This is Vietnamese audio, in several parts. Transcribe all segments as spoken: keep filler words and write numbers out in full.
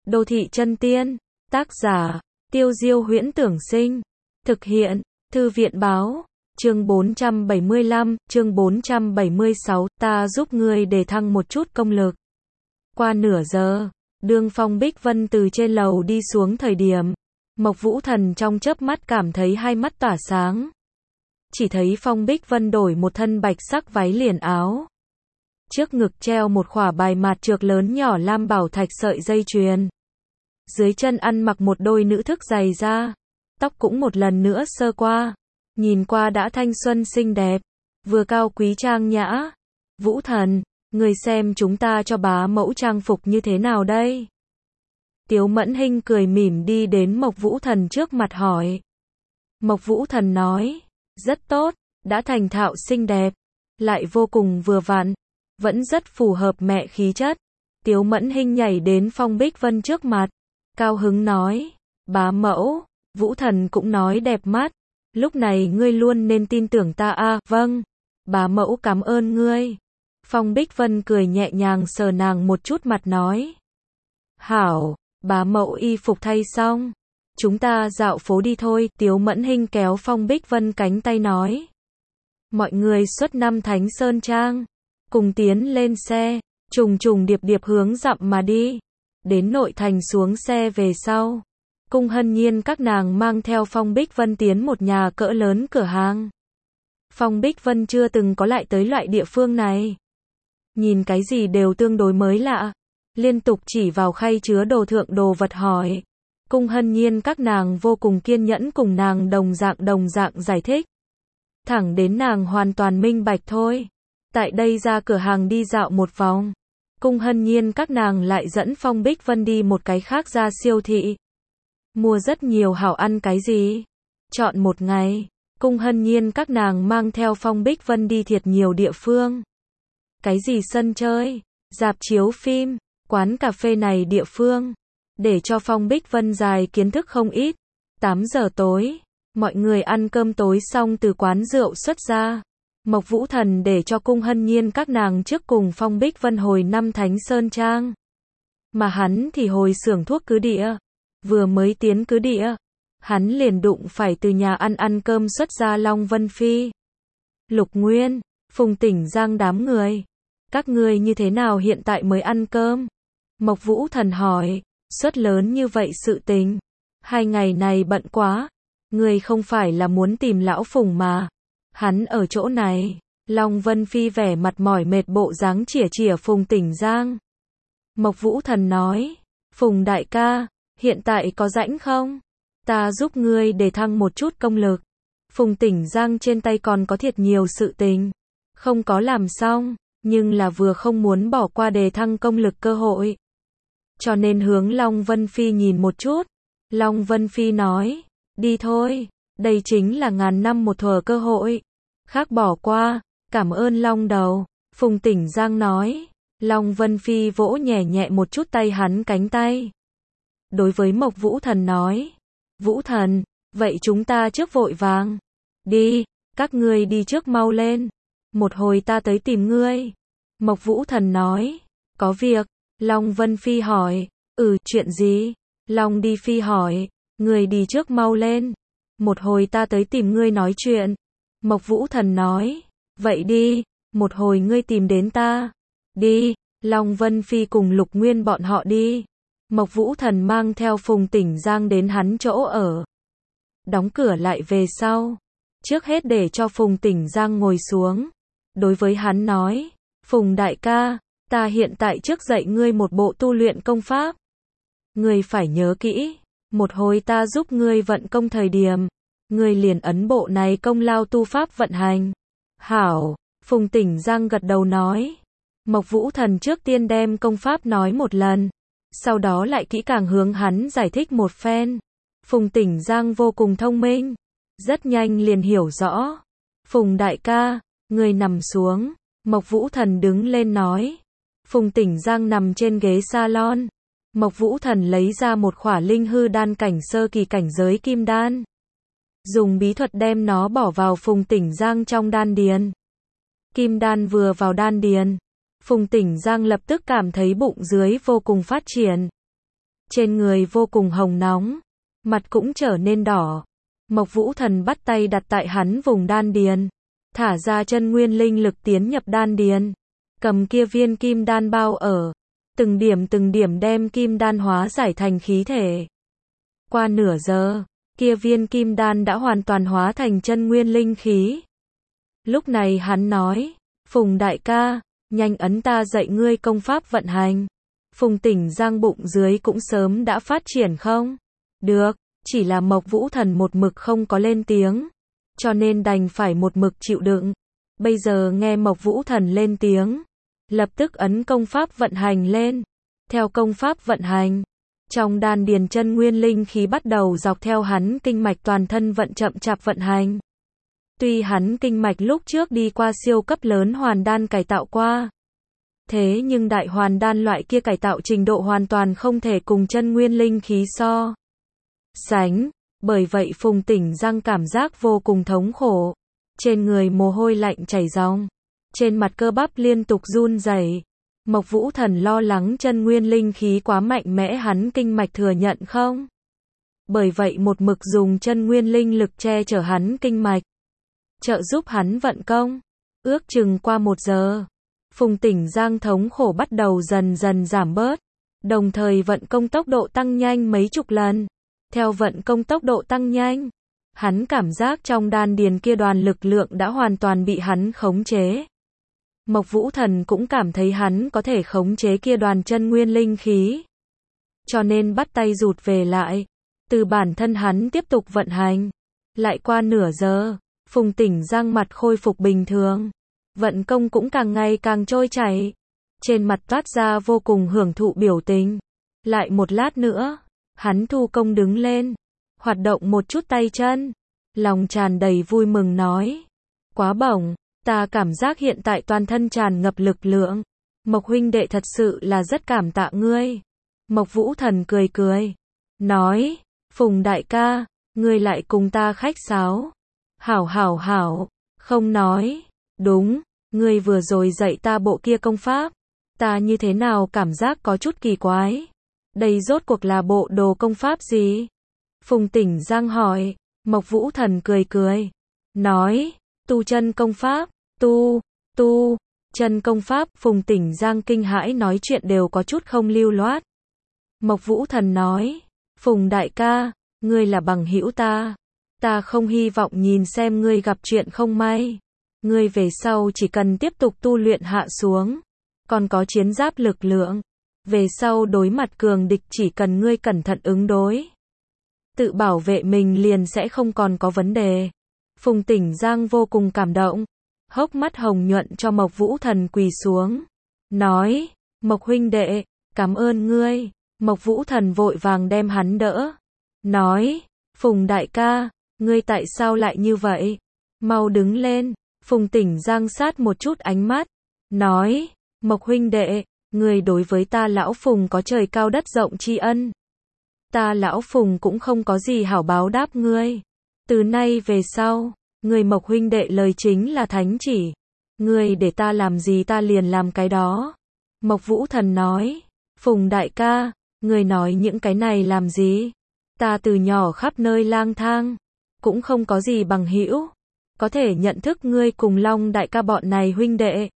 Đô thị chân tiên, tác giả, Tiêu Diêu Huyễn Tưởng Sinh, thực hiện, Thư viện Báo, chương bốn trăm bảy mươi lăm, chương bốn trăm bảy mươi sáu, ta giúp ngươi để thăng một chút công lực. Qua nửa giờ, đương Phong Bích Vân từ trên lầu đi xuống thời điểm, Mộc Vũ Thần trong chớp mắt cảm thấy hai mắt tỏa sáng. Chỉ thấy Phong Bích Vân đổi một thân bạch sắc váy liền áo. Trước ngực treo một khỏa bài mạt trược lớn nhỏ lam bảo thạch sợi dây chuyền. Dưới chân ăn mặc một đôi nữ thức giày da. Tóc cũng một lần nữa sơ qua. Nhìn qua đã thanh xuân xinh đẹp. Vừa cao quý trang nhã. Vũ Thần, người xem chúng ta cho bá mẫu trang phục như thế nào đây? Tiếu Mẫn Hinh cười mỉm đi đến Mộc Vũ Thần trước mặt hỏi. Mộc Vũ Thần nói, rất tốt, đã thành thạo xinh đẹp, lại vô cùng vừa vặn, vẫn rất phù hợp mẹ khí chất. Tiếu Mẫn Hinh nhảy đến Phong Bích Vân trước mặt, cao hứng nói, bá mẫu, Vũ Thần cũng nói đẹp mắt, lúc này ngươi luôn nên tin tưởng ta a. À, vâng, bá mẫu cảm ơn ngươi. Phong Bích Vân cười nhẹ nhàng sờ nàng một chút mặt nói, hảo, bá mẫu y phục thay xong, chúng ta dạo phố đi thôi. Tiếu Mẫn Hinh kéo Phong Bích Vân cánh tay nói, mọi người xuất năm Thánh Sơn Trang, cùng tiến lên xe, trùng trùng điệp điệp hướng dặm mà đi. Đến nội thành xuống xe về sau, Cung Hân Nhiên các nàng mang theo Phong Bích Vân tiến một nhà cỡ lớn cửa hàng. Phong Bích Vân chưa từng có lại tới loại địa phương này. Nhìn cái gì đều tương đối mới lạ, liên tục chỉ vào khay chứa đồ thượng đồ vật hỏi. Cung Hân Nhiên các nàng vô cùng kiên nhẫn cùng nàng đồng dạng đồng dạng giải thích. Thẳng đến nàng hoàn toàn minh bạch thôi. Tại đây ra cửa hàng đi dạo một vòng. Cung Hân Nhiên các nàng lại dẫn Phong Bích Vân đi một cái khác ra siêu thị. Mua rất nhiều hảo ăn cái gì. Chọn một ngày, Cung Hân Nhiên các nàng mang theo Phong Bích Vân đi thiệt nhiều địa phương. Cái gì sân chơi, rạp chiếu phim, quán cà phê này địa phương. Để cho Phong Bích Vân dài kiến thức không ít. tám giờ tối, mọi người ăn cơm tối xong từ quán rượu xuất ra. Mộc Vũ Thần để cho Cung Hân Nhiên các nàng trước cùng Phong Bích Vân hồi năm Thánh Sơn Trang. Mà hắn thì hồi xưởng thuốc cứ địa. Vừa mới tiến cứ địa, hắn liền đụng phải từ nhà ăn ăn cơm xuất ra Long Vân Phi, Lục Nguyên, Phùng Tỉnh Giang đám người. Các ngươi như thế nào hiện tại mới ăn cơm? Mộc Vũ Thần hỏi, suất lớn như vậy sự tình. Hai ngày này bận quá. Ngươi không phải là muốn tìm lão Phùng mà. Hắn ở chỗ này. Long Vân Phi vẻ mặt mỏi mệt bộ dáng chỉa chỉa Phùng Tỉnh Giang. Mộc Vũ Thần nói, Phùng đại ca, hiện tại có rảnh không? Ta giúp ngươi để thăng một chút công lực. Phùng Tỉnh Giang trên tay còn có thiệt nhiều sự tình. Không có làm xong, nhưng là vừa không muốn bỏ qua đề thăng công lực cơ hội. Cho nên hướng Long Vân Phi nhìn một chút. Long Vân Phi nói, đi thôi, đây chính là ngàn năm một thuở cơ hội. Khác bỏ qua, cảm ơn Long đầu. Phùng Tỉnh Giang nói. Long Vân Phi vỗ nhẹ nhẹ một chút tay hắn cánh tay. Đối với Mộc Vũ Thần nói, Vũ Thần, vậy chúng ta trước vội vàng. Đi, các ngươi đi trước mau lên. Một hồi ta tới tìm ngươi. Mộc Vũ Thần nói, có việc. Long Vân Phi hỏi, ừ, chuyện gì? Long đi Phi hỏi, ngươi đi trước mau lên. Một hồi ta tới tìm ngươi nói chuyện. Mộc Vũ Thần nói, vậy đi, một hồi ngươi tìm đến ta. Đi, Long Vân Phi cùng Lục Nguyên bọn họ đi. Mộc Vũ Thần mang theo Phùng Tỉnh Giang đến hắn chỗ ở. Đóng cửa lại về sau. Trước hết để cho Phùng Tỉnh Giang ngồi xuống. Đối với hắn nói, Phùng đại ca, ta hiện tại trước dạy ngươi một bộ tu luyện công pháp. Ngươi phải nhớ kỹ, một hồi ta giúp ngươi vận công thời điểm, ngươi liền ấn bộ này công lao tu pháp vận hành. Hảo, Phùng Tỉnh Giang gật đầu nói. Mộc Vũ Thần trước tiên đem công pháp nói một lần, sau đó lại kỹ càng hướng hắn giải thích một phen. Phùng Tỉnh Giang vô cùng thông minh, rất nhanh liền hiểu rõ. Phùng đại ca, ngươi nằm xuống. Mộc Vũ Thần đứng lên nói. Phùng Tỉnh Giang nằm trên ghế salon. Mộc Vũ Thần lấy ra một khỏa linh hư đan cảnh sơ kỳ cảnh giới kim đan. Dùng bí thuật đem nó bỏ vào Phùng Tỉnh Giang trong đan điền. Kim đan vừa vào đan điền, Phùng Tỉnh Giang lập tức cảm thấy bụng dưới vô cùng phát triển. trên người vô cùng hồng nóng, mặt cũng trở nên đỏ. Mộc Vũ Thần bắt tay đặt tại hắn vùng đan điền, thả ra chân nguyên linh lực tiến nhập đan điền, cầm kia viên kim đan bao ở, từng điểm từng điểm đem kim đan hóa giải thành khí thể. Qua nửa giờ, kia viên kim đan đã hoàn toàn hóa thành chân nguyên linh khí. Lúc này hắn nói, Phùng đại ca, nhanh ấn ta dạy ngươi công pháp vận hành. Phùng Tỉnh Giang bụng dưới cũng sớm đã phát triển không? Được, chỉ là Mộc Vũ Thần một mực không có lên tiếng, cho nên đành phải một mực chịu đựng. Bây giờ nghe Mộc Vũ Thần lên tiếng, lập tức ấn công pháp vận hành lên. Theo công pháp vận hành, trong đan điền chân nguyên linh khí bắt đầu dọc theo hắn kinh mạch toàn thân vận chậm chạp vận hành. Tuy hắn kinh mạch lúc trước đi qua siêu cấp lớn hoàn đan cải tạo qua, thế nhưng đại hoàn đan loại kia cải tạo trình độ hoàn toàn không thể cùng chân nguyên linh khí so sánh, bởi vậy Phùng Tỉnh Giang cảm giác vô cùng thống khổ, trên người mồ hôi lạnh chảy ròng, trên mặt cơ bắp liên tục run rẩy. Mộc Vũ Thần lo lắng chân nguyên linh khí quá mạnh mẽ hắn kinh mạch thừa nhận không. Bởi vậy một mực dùng chân nguyên linh lực che chở hắn kinh mạch, trợ giúp hắn vận công. Ước chừng qua một giờ, Phùng Tỉnh Giang thống khổ bắt đầu dần dần giảm bớt, đồng thời vận công tốc độ tăng nhanh mấy chục lần. Theo vận công tốc độ tăng nhanh, hắn cảm giác trong đan điền kia đoàn lực lượng đã hoàn toàn bị hắn khống chế. Mộc Vũ Thần cũng cảm thấy hắn có thể khống chế kia đoàn chân nguyên linh khí, cho nên bắt tay rụt về lại, từ bản thân hắn tiếp tục vận hành. Lại qua nửa giờ, Phùng Tỉnh Giang mặt khôi phục bình thường, vận công cũng càng ngày càng trôi chảy, trên mặt toát ra vô cùng hưởng thụ biểu tình. Lại một lát nữa, hắn thu công đứng lên, hoạt động một chút tay chân, lòng tràn đầy vui mừng nói, quá bổng, ta cảm giác hiện tại toàn thân tràn ngập lực lượng. Mộc huynh đệ thật sự là rất cảm tạ ngươi. Mộc Vũ Thần cười cười, nói, Phùng đại ca, ngươi lại cùng ta khách sáo. Hảo hảo hảo, không nói, đúng, ngươi vừa rồi dạy ta bộ kia công pháp, ta như thế nào cảm giác có chút kỳ quái. Đây rốt cuộc là bộ đồ công pháp gì? Phùng Tỉnh Giang hỏi. Mộc Vũ Thần cười cười, nói, tu chân công pháp. Tu, tu, chân công pháp. Phùng Tỉnh Giang kinh hãi nói chuyện đều có chút không lưu loát. Mộc Vũ Thần nói, Phùng đại ca, ngươi là bằng hữu ta, ta không hy vọng nhìn xem ngươi gặp chuyện không may. Ngươi về sau chỉ cần tiếp tục tu luyện hạ xuống, còn có chiến giáp lực lượng, về sau đối mặt cường địch chỉ cần ngươi cẩn thận ứng đối, tự bảo vệ mình liền sẽ không còn có vấn đề. Phùng Tỉnh Giang vô cùng cảm động, hốc mắt hồng nhuận cho Mộc Vũ Thần quỳ xuống, nói, Mộc huynh đệ, cảm ơn ngươi. Mộc Vũ Thần vội vàng đem hắn đỡ, nói, Phùng đại ca, ngươi tại sao lại như vậy? Mau đứng lên. Phùng Tỉnh Giang sát một chút ánh mắt, nói, Mộc huynh đệ, ngươi đối với ta lão Phùng có trời cao đất rộng tri ân. Ta lão Phùng cũng không có gì hảo báo đáp ngươi. Từ nay về sau, ngươi Mộc huynh đệ lời chính là thánh chỉ. Ngươi để ta làm gì ta liền làm cái đó. Mộc Vũ Thần nói, Phùng đại ca, ngươi nói những cái này làm gì? Ta từ nhỏ khắp nơi lang thang, cũng không có gì bằng hữu, có thể nhận thức ngươi cùng Long đại ca bọn này huynh đệ.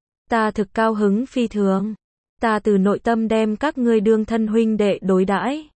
Ta thực cao hứng phi thường, ta từ nội tâm đem các ngươi đương thân huynh đệ đối đãi.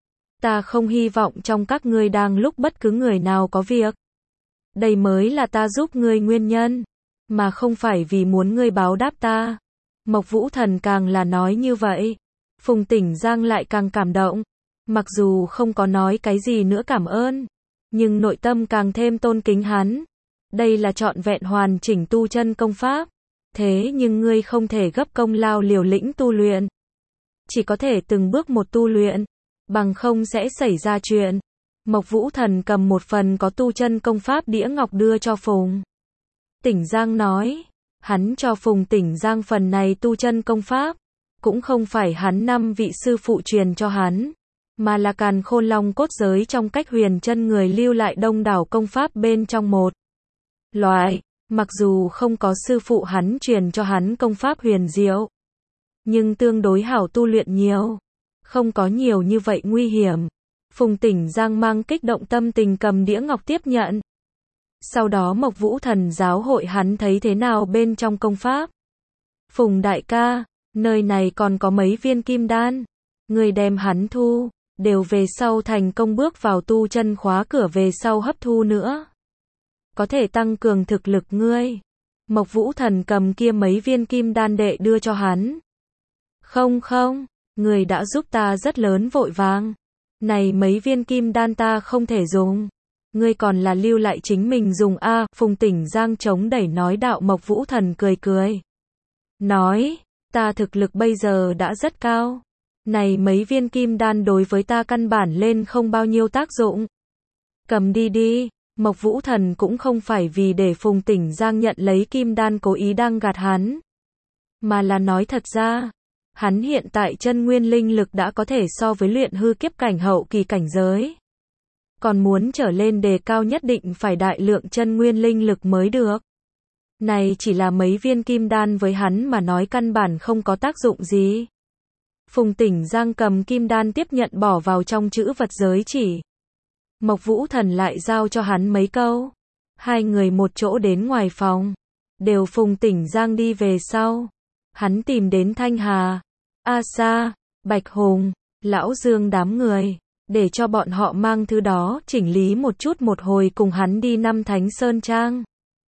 Ta không hy vọng trong các ngươi đang lúc bất cứ người nào có việc. Đây mới là ta giúp ngươi nguyên nhân, mà không phải vì muốn ngươi báo đáp ta. Mộc Vũ Thần càng là nói như vậy, Phùng Tỉnh Giang lại càng cảm động. Mặc dù không có nói cái gì nữa cảm ơn, nhưng nội tâm càng thêm tôn kính hắn. Đây là trọn vẹn hoàn chỉnh tu chân công pháp. Thế nhưng ngươi không thể gấp công lao liều lĩnh tu luyện. Chỉ có thể từng bước một tu luyện, bằng không sẽ xảy ra chuyện. Mộc Vũ Thần cầm một phần có tu chân công pháp đĩa ngọc đưa cho Phùng Tỉnh Giang nói, hắn cho Phùng Tỉnh Giang phần này tu chân công pháp, cũng không phải hắn năm vị sư phụ truyền cho hắn, mà là Càn Khôn Long cốt giới trong cách huyền chân người lưu lại đông đảo công pháp bên trong một loại. Mặc dù không có sư phụ hắn truyền cho hắn công pháp huyền diệu, nhưng tương đối hảo tu luyện nhiều. Không có nhiều như vậy nguy hiểm. Phùng Tỉnh Giang mang kích động tâm tình cầm đĩa ngọc tiếp nhận. Sau đó Mộc Vũ Thần giáo hội hắn thấy thế nào bên trong công pháp. Phùng đại ca, nơi này còn có mấy viên kim đan. Người đem hắn thu, đều về sau thành công bước vào tu chân khóa cửa về sau hấp thu nữa. Có thể tăng cường thực lực ngươi. Mộc Vũ Thần cầm kia mấy viên kim đan đệ đưa cho hắn. Không không, người đã giúp ta rất lớn vội vàng. Này mấy viên kim đan ta không thể dùng. Ngươi còn là lưu lại chính mình dùng a. Phùng Tỉnh Giang chống đẩy nói đạo. Mộc Vũ Thần cười cười. Nói, ta thực lực bây giờ đã rất cao. Này mấy viên kim đan đối với ta căn bản lên không bao nhiêu tác dụng. Cầm đi đi. Mộc Vũ Thần cũng không phải vì để Phùng Tỉnh Giang nhận lấy kim đan cố ý đang gạt hắn. Mà là nói thật ra, hắn hiện tại chân nguyên linh lực đã có thể so với luyện hư kiếp cảnh hậu kỳ cảnh giới. Còn muốn trở lên đề cao nhất định phải đại lượng chân nguyên linh lực mới được. Này chỉ là mấy viên kim đan với hắn mà nói căn bản không có tác dụng gì. Phùng Tỉnh Giang cầm kim đan tiếp nhận bỏ vào trong chữ vật giới chỉ. Mộc Vũ Thần lại giao cho hắn mấy câu. Hai người một chỗ đến ngoài phòng. Đều Phùng Tỉnh Giang đi về sau. Hắn tìm đến Thanh Hà, A Sa, Bạch Hùng, Lão Dương đám người. Để cho bọn họ mang thứ đó chỉnh lý một chút một hồi cùng hắn đi Năm Thánh Sơn Trang.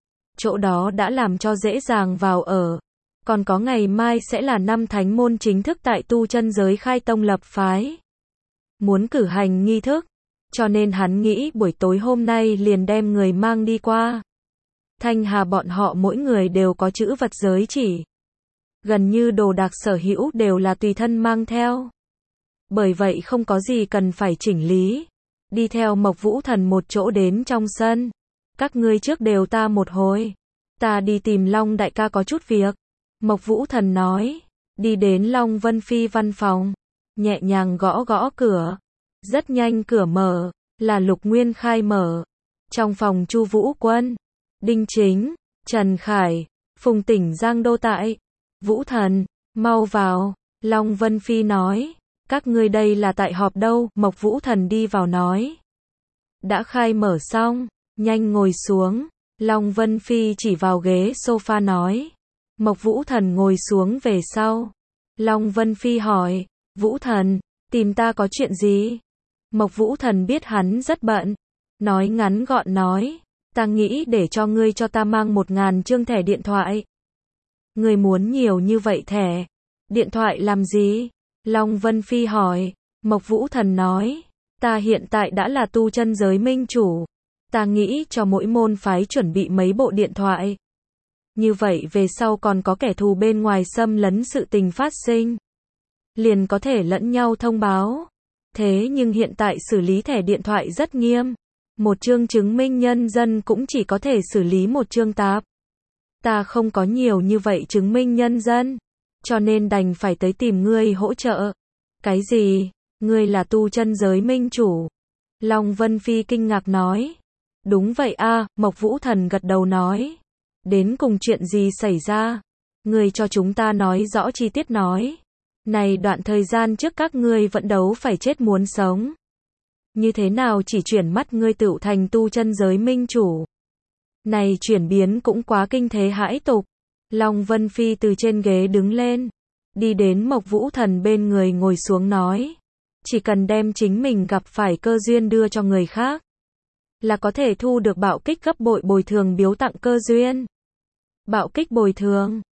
Chỗ đó đã làm cho dễ dàng vào ở. Còn có ngày mai sẽ là năm thánh môn chính thức tại tu chân giới khai tông lập phái. Muốn cử hành nghi thức. Cho nên hắn nghĩ buổi tối hôm nay liền đem người mang đi qua. Thanh Hà bọn họ mỗi người đều có chữ vật giới chỉ. Gần như đồ đạc sở hữu đều là tùy thân mang theo. Bởi vậy không có gì cần phải chỉnh lý. Đi theo Mộc Vũ Thần một chỗ đến trong sân. Các ngươi trước đều ta một hồi. Ta đi tìm Long đại ca có chút việc. Mộc Vũ Thần nói. Đi đến Long Vân Phi văn phòng. Nhẹ nhàng gõ gõ cửa. Rất nhanh cửa mở. Là Lục Nguyên Khai mở. Trong phòng Chu Vũ Quân, Đinh Chính, Trần Khải, Phùng Tỉnh Giang đô tại. Vũ Thần, mau vào. Long Vân Phi nói. Các ngươi đây là tại họp đâu? Mộc Vũ Thần đi vào nói. Đã khai mở xong. Nhanh ngồi xuống. Long Vân Phi chỉ vào ghế sofa nói. Mộc Vũ Thần ngồi xuống về sau. Long Vân Phi hỏi. Vũ Thần, tìm ta có chuyện gì? Mộc Vũ Thần biết hắn rất bận. Nói ngắn gọn nói. Ta nghĩ để cho ngươi cho ta mang một ngàn chương thẻ điện thoại. Ngươi muốn nhiều như vậy thẻ điện thoại làm gì? Long Vân Phi hỏi. Mộc Vũ Thần nói. Ta hiện tại đã là tu chân giới minh chủ. Ta nghĩ cho mỗi môn phái chuẩn bị mấy bộ điện thoại. Như vậy về sau còn có kẻ thù bên ngoài xâm lấn sự tình phát sinh. Liền có thể lẫn nhau thông báo. Thế nhưng hiện tại xử lý thẻ điện thoại rất nghiêm. Một chương chứng minh nhân dân cũng chỉ có thể xử lý một chương tạp. Ta không có nhiều như vậy chứng minh nhân dân. Cho nên đành phải tới tìm ngươi hỗ trợ. Cái gì? Ngươi là tu chân giới minh chủ? Long Vân Phi kinh ngạc nói. Đúng vậy a. Mộc Vũ Thần gật đầu nói. Đến cùng chuyện gì xảy ra? Ngươi cho chúng ta nói rõ chi tiết nói. Này đoạn thời gian trước các ngươi vẫn đấu phải chết muốn sống. Như thế nào chỉ chuyển mắt ngươi tựu thành tu chân giới minh chủ? Này chuyển biến cũng quá kinh thế hãi tục. Long Vân Phi từ trên ghế đứng lên. Đi đến Mộc Vũ Thần bên người ngồi xuống nói. Chỉ cần đem chính mình gặp phải cơ duyên đưa cho người khác. Là có thể thu được bạo kích gấp bội bồi thường biếu tặng cơ duyên. Bạo kích bồi thường.